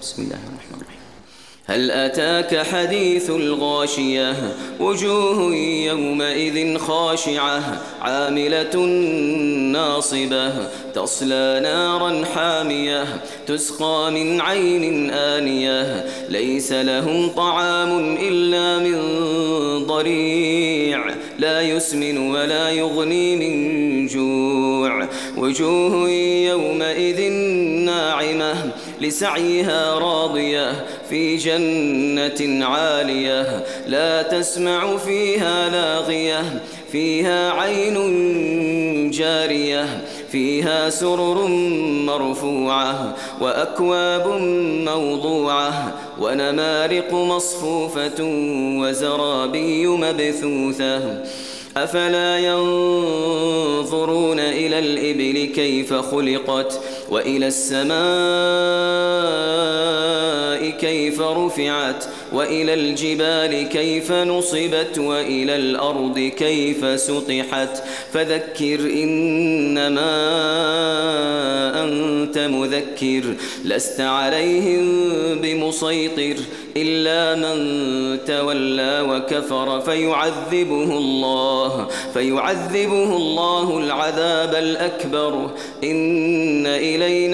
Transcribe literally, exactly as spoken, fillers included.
بسم الله الرحمن الرحيم. هل أتاك حديث الغاشية وجوه يومئذ خاشعة عاملة ناصبة تصلى نارا حامية تسقى من عين آنية ليس لهم طعام إلا من ضريع لا يسمن ولا يغني من جوع وجوه يومئذ ناعمة لسعيها راضية في جنة عالية لا تسمع فيها لاغية فيها عين جارية فيها سرر مرفوعة وأكواب موضوعة ونمارق مصفوفة وزرابي مبثوثة أفلا ينظرون إلى الإبل كيف خلقت وإلى السماء كيف رفعت وإلى الجبال كيف نصبت وإلى الأرض كيف سطحت فذكر إنما أنت مذكر لست عليهم بمسيطر إلا من تولى وكفر فيعذبه الله فيعذبه الله العذاب الأكبر إن إلينا